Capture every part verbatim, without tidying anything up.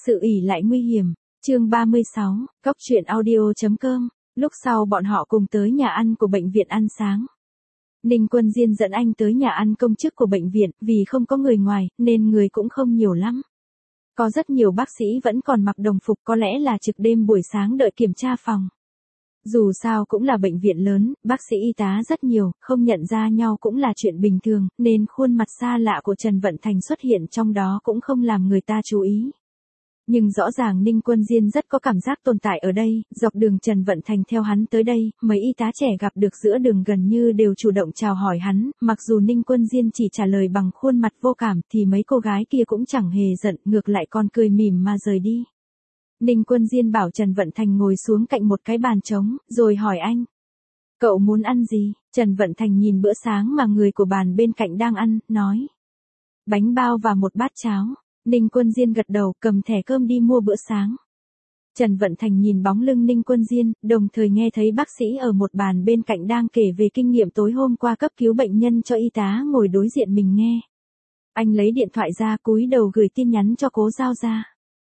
Sự ỷ lại nguy hiểm, chương ba mươi sáu, Cóc truyện audio.com, lúc sau bọn họ cùng tới nhà ăn của bệnh viện ăn sáng. Ninh Quân Diên dẫn anh tới nhà ăn công chức của bệnh viện, vì không có người ngoài, nên người cũng không nhiều lắm. Có rất nhiều bác sĩ vẫn còn mặc đồng phục, có lẽ là trực đêm buổi sáng đợi kiểm tra phòng. Dù sao cũng là bệnh viện lớn, bác sĩ y tá rất nhiều, không nhận ra nhau cũng là chuyện bình thường, nên khuôn mặt xa lạ của Trần Vận Thành xuất hiện trong đó cũng không làm người ta chú ý. Nhưng rõ ràng Ninh Quân Diên rất có cảm giác tồn tại ở đây, dọc đường Trần Vận Thành theo hắn tới đây, mấy y tá trẻ gặp được giữa đường gần như đều chủ động chào hỏi hắn, mặc dù Ninh Quân Diên chỉ trả lời bằng khuôn mặt vô cảm thì mấy cô gái kia cũng chẳng hề giận, ngược lại còn cười mỉm mà rời đi. Ninh Quân Diên bảo Trần Vận Thành ngồi xuống cạnh một cái bàn trống, rồi hỏi anh. Cậu muốn ăn gì? Trần Vận Thành nhìn bữa sáng mà người của bàn bên cạnh đang ăn, nói. Bánh bao và một bát cháo. Ninh Quân Diên gật đầu, cầm thẻ cơm đi mua bữa sáng. Trần Vận Thành nhìn bóng lưng Ninh Quân Diên, đồng thời nghe thấy bác sĩ ở một bàn bên cạnh đang kể về kinh nghiệm tối hôm qua cấp cứu bệnh nhân cho y tá ngồi đối diện mình nghe. Anh lấy điện thoại ra cúi đầu gửi tin nhắn cho Cố Giao Gia.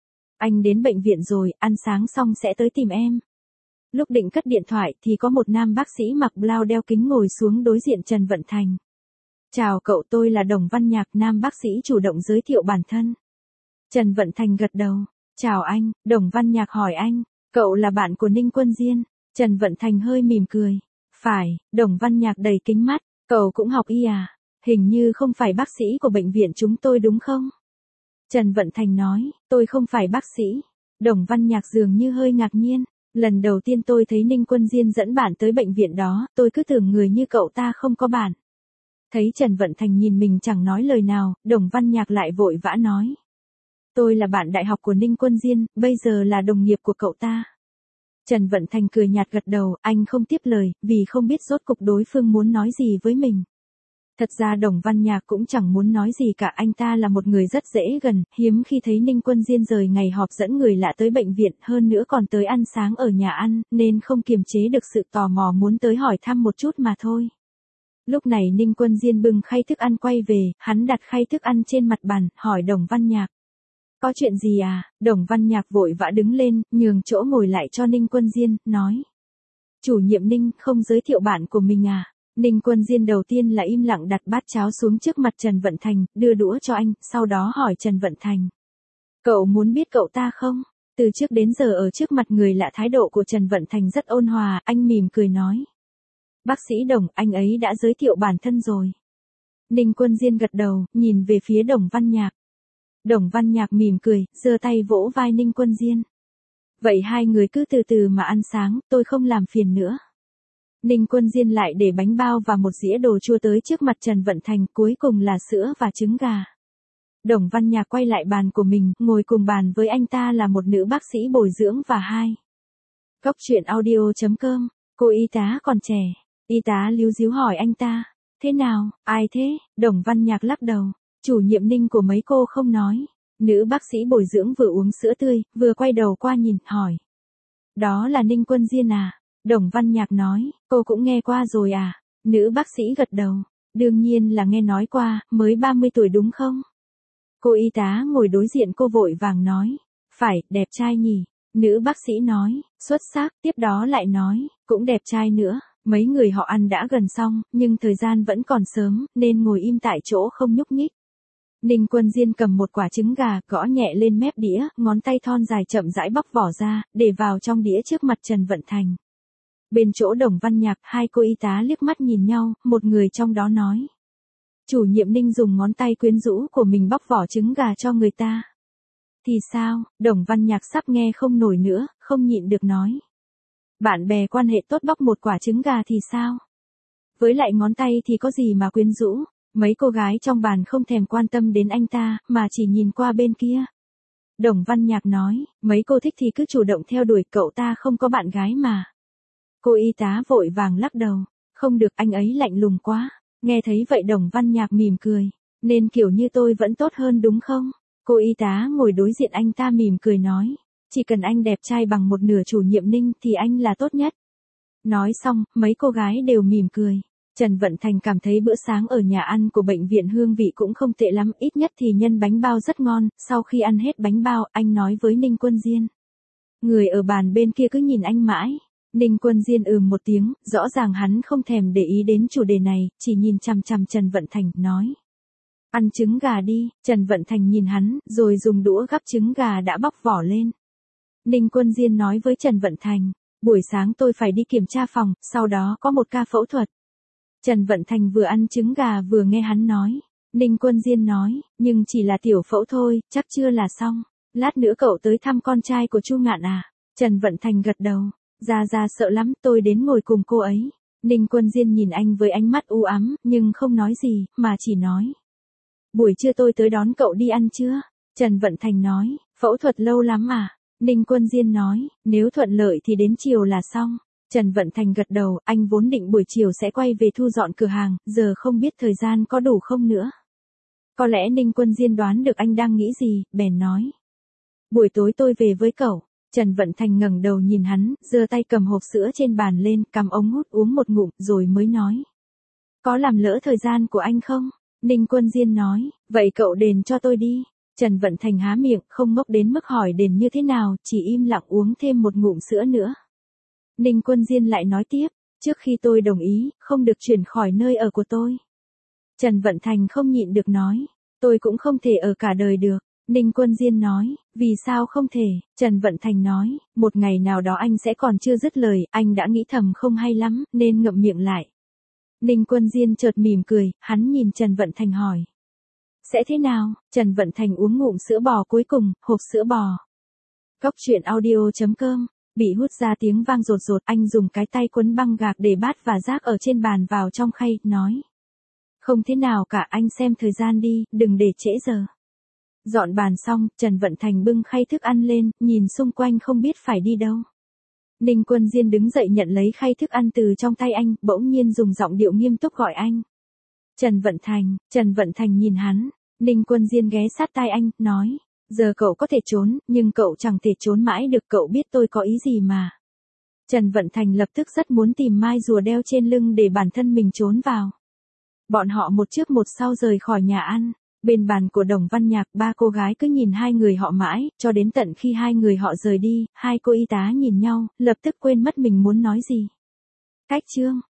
Anh đến bệnh viện rồi, ăn sáng xong sẽ tới tìm em. Lúc định cất điện thoại thì có một nam bác sĩ mặc blau đeo kính ngồi xuống đối diện Trần Vận Thành. Chào cậu, tôi là Đồng Văn Nhạc. Nam bác sĩ chủ động giới thiệu bản thân. Trần Vận Thành gật đầu. Chào anh. Đồng Văn Nhạc hỏi anh. Cậu là bạn của Ninh Quân Diên? Trần Vận Thành hơi mỉm cười. Phải. Đồng Văn Nhạc đầy kính mắt. Cậu cũng học y à? Hình như không phải bác sĩ của bệnh viện chúng tôi đúng không? Trần Vận Thành nói. Tôi không phải bác sĩ. Đồng Văn Nhạc dường như hơi ngạc nhiên. Lần đầu tiên tôi thấy Ninh Quân Diên dẫn bạn tới bệnh viện đó, tôi cứ tưởng người như cậu ta không có bạn. Thấy Trần Vận Thành nhìn mình chẳng nói lời nào, Đồng Văn Nhạc lại vội vã nói. Tôi là bạn đại học của Ninh Quân Diên, bây giờ là đồng nghiệp của cậu ta. Trần Vận Thành cười nhạt gật đầu, anh không tiếp lời, vì không biết rốt cục đối phương muốn nói gì với mình. Thật ra Đồng Văn Nhạc cũng chẳng muốn nói gì cả, anh ta là một người rất dễ gần, hiếm khi thấy Ninh Quân Diên rời ngày họp dẫn người lạ tới bệnh viện, hơn nữa còn tới ăn sáng ở nhà ăn, nên không kiềm chế được sự tò mò muốn tới hỏi thăm một chút mà thôi. Lúc này Ninh Quân Diên bưng khay thức ăn quay về, hắn đặt khay thức ăn trên mặt bàn, hỏi Đồng Văn Nhạc. Có chuyện gì à? Đồng Văn Nhạc vội vã đứng lên, nhường chỗ ngồi lại cho Ninh Quân Diên, nói. Chủ nhiệm Ninh không giới thiệu bạn của mình à? Ninh Quân Diên đầu tiên là im lặng đặt bát cháo xuống trước mặt Trần Vận Thành, đưa đũa cho anh, sau đó hỏi Trần Vận Thành. Cậu muốn biết cậu ta không? Từ trước đến giờ ở trước mặt người lạ thái độ của Trần Vận Thành rất ôn hòa, anh mỉm cười nói. Bác sĩ Đồng, anh ấy đã giới thiệu bản thân rồi. Ninh Quân Diên gật đầu, nhìn về phía Đồng Văn Nhạc. Đồng Văn Nhạc mỉm cười, giơ tay vỗ vai Ninh Quân Diên. Vậy hai người cứ từ từ mà ăn sáng, tôi không làm phiền nữa. Ninh Quân Diên lại để bánh bao và một dĩa đồ chua tới trước mặt Trần Vận Thành, cuối cùng là sữa và trứng gà. Đồng Văn Nhạc quay lại bàn của mình, ngồi cùng bàn với anh ta là một nữ bác sĩ bồi dưỡng và hai. Cóc truyện audio.com, cô y tá còn trẻ. Y tá líu díu hỏi anh ta. Thế nào, ai thế? Đồng Văn Nhạc lắc đầu. Chủ nhiệm Ninh của mấy cô không nói. Nữ bác sĩ bồi dưỡng vừa uống sữa tươi, vừa quay đầu qua nhìn, hỏi. Đó là Ninh Quân Diên à? Đồng Văn Nhạc nói, cô cũng nghe qua rồi à? Nữ bác sĩ gật đầu. Đương nhiên là nghe nói qua, mới ba mươi tuổi đúng không? Cô y tá ngồi đối diện cô vội vàng nói. Phải, đẹp trai nhỉ? Nữ bác sĩ nói, xuất sắc, tiếp đó lại nói, cũng đẹp trai nữa. Mấy người họ ăn đã gần xong, nhưng thời gian vẫn còn sớm, nên ngồi im tại chỗ không nhúc nhích. Ninh Quân Diên cầm một quả trứng gà, gõ nhẹ lên mép đĩa, ngón tay thon dài chậm rãi bóc vỏ ra, để vào trong đĩa trước mặt Trần Vận Thành. Bên chỗ Đồng Văn Nhạc, hai cô y tá liếc mắt nhìn nhau, một người trong đó nói. Chủ nhiệm Ninh dùng ngón tay quyến rũ của mình bóc vỏ trứng gà cho người ta. Thì sao? Đồng Văn Nhạc sắp nghe không nổi nữa, không nhịn được nói. Bạn bè quan hệ tốt bóc một quả trứng gà thì sao? Với lại ngón tay thì có gì mà quyến rũ? Mấy cô gái trong bàn không thèm quan tâm đến anh ta, mà chỉ nhìn qua bên kia. Đồng Văn Nhạc nói, mấy cô thích thì cứ chủ động theo đuổi, cậu ta không có bạn gái mà. Cô y tá vội vàng lắc đầu, không được, anh ấy lạnh lùng quá. Nghe thấy vậy Đồng Văn Nhạc mỉm cười, nên kiểu như tôi vẫn tốt hơn đúng không? Cô y tá ngồi đối diện anh ta mỉm cười nói, chỉ cần anh đẹp trai bằng một nửa chủ nhiệm Ninh thì anh là tốt nhất. Nói xong, mấy cô gái đều mỉm cười. Trần Vận Thành cảm thấy bữa sáng ở nhà ăn của bệnh viện hương vị cũng không tệ lắm, ít nhất thì nhân bánh bao rất ngon. Sau khi ăn hết bánh bao, anh nói với Ninh Quân Diên. Người ở bàn bên kia cứ nhìn anh mãi. Ninh Quân Diên ừm một tiếng, rõ ràng hắn không thèm để ý đến chủ đề này, chỉ nhìn chằm chằm Trần Vận Thành, nói. Ăn trứng gà đi. Trần Vận Thành nhìn hắn, rồi dùng đũa gắp trứng gà đã bóc vỏ lên. Ninh Quân Diên nói với Trần Vận Thành, buổi sáng tôi phải đi kiểm tra phòng, sau đó có một ca phẫu thuật. Trần Vận Thành vừa ăn trứng gà vừa nghe hắn nói. Ninh Quân Diên nói, nhưng chỉ là tiểu phẫu thôi, chắc chưa là xong. Lát nữa cậu tới thăm con trai của Chu Ngạn à? Trần Vận Thành gật đầu. Gia Gia sợ lắm, tôi đến ngồi cùng cô ấy. Ninh Quân Diên nhìn anh với ánh mắt u ám, nhưng không nói gì, mà chỉ nói. Buổi trưa tôi tới đón cậu đi ăn trưa. Trần Vận Thành nói, phẫu thuật lâu lắm à? Ninh Quân Diên nói, nếu thuận lợi thì đến chiều là xong. Trần Vận Thành gật đầu, anh vốn định buổi chiều sẽ quay về thu dọn cửa hàng, giờ không biết thời gian có đủ không nữa. Có lẽ Ninh Quân Diên đoán được anh đang nghĩ gì, bèn nói. Buổi tối tôi về với cậu. Trần Vận Thành ngẩng đầu nhìn hắn, giơ tay cầm hộp sữa trên bàn lên, cầm ống hút uống một ngụm, rồi mới nói. Có làm lỡ thời gian của anh không? Ninh Quân Diên nói, vậy cậu đền cho tôi đi. Trần Vận Thành há miệng, không ngốc đến mức hỏi đền như thế nào, chỉ im lặng uống thêm một ngụm sữa nữa. Ninh Quân Diên lại nói tiếp, trước khi tôi đồng ý, không được chuyển khỏi nơi ở của tôi. Trần Vận Thành không nhịn được nói, tôi cũng không thể ở cả đời được. Ninh Quân Diên nói, vì sao không thể? Trần Vận Thành nói, một ngày nào đó anh sẽ còn chưa dứt lời, anh đã nghĩ thầm không hay lắm, nên ngậm miệng lại. Ninh Quân Diên chợt mỉm cười, hắn nhìn Trần Vận Thành hỏi. Sẽ thế nào? Trần Vận Thành uống ngụm sữa bò cuối cùng, hộp sữa bò. Cốc truyện audio chấm com, bị hút ra tiếng vang rột rột, anh dùng cái tay quấn băng gạc để bát và rác ở trên bàn vào trong khay, nói. Không thế nào cả, anh xem thời gian đi, đừng để trễ giờ. Dọn bàn xong, Trần Vận Thành bưng khay thức ăn lên, nhìn xung quanh không biết phải đi đâu. Ninh Quân Diên đứng dậy nhận lấy khay thức ăn từ trong tay anh, bỗng nhiên dùng giọng điệu nghiêm túc gọi anh. Trần Vận Thành. Trần Vận Thành nhìn hắn. Ninh Quân Diên ghé sát tai anh, nói. Giờ cậu có thể trốn, nhưng cậu chẳng thể trốn mãi được, cậu biết tôi có ý gì mà. Trần Vận Thành lập tức rất muốn tìm mai rùa đeo trên lưng để bản thân mình trốn vào. Bọn họ một trước một sau rời khỏi nhà ăn. Bên bàn của Đồng Văn Nhạc, ba cô gái cứ nhìn hai người họ mãi, cho đến tận khi hai người họ rời đi, hai cô y tá nhìn nhau, lập tức quên mất mình muốn nói gì. Cách chương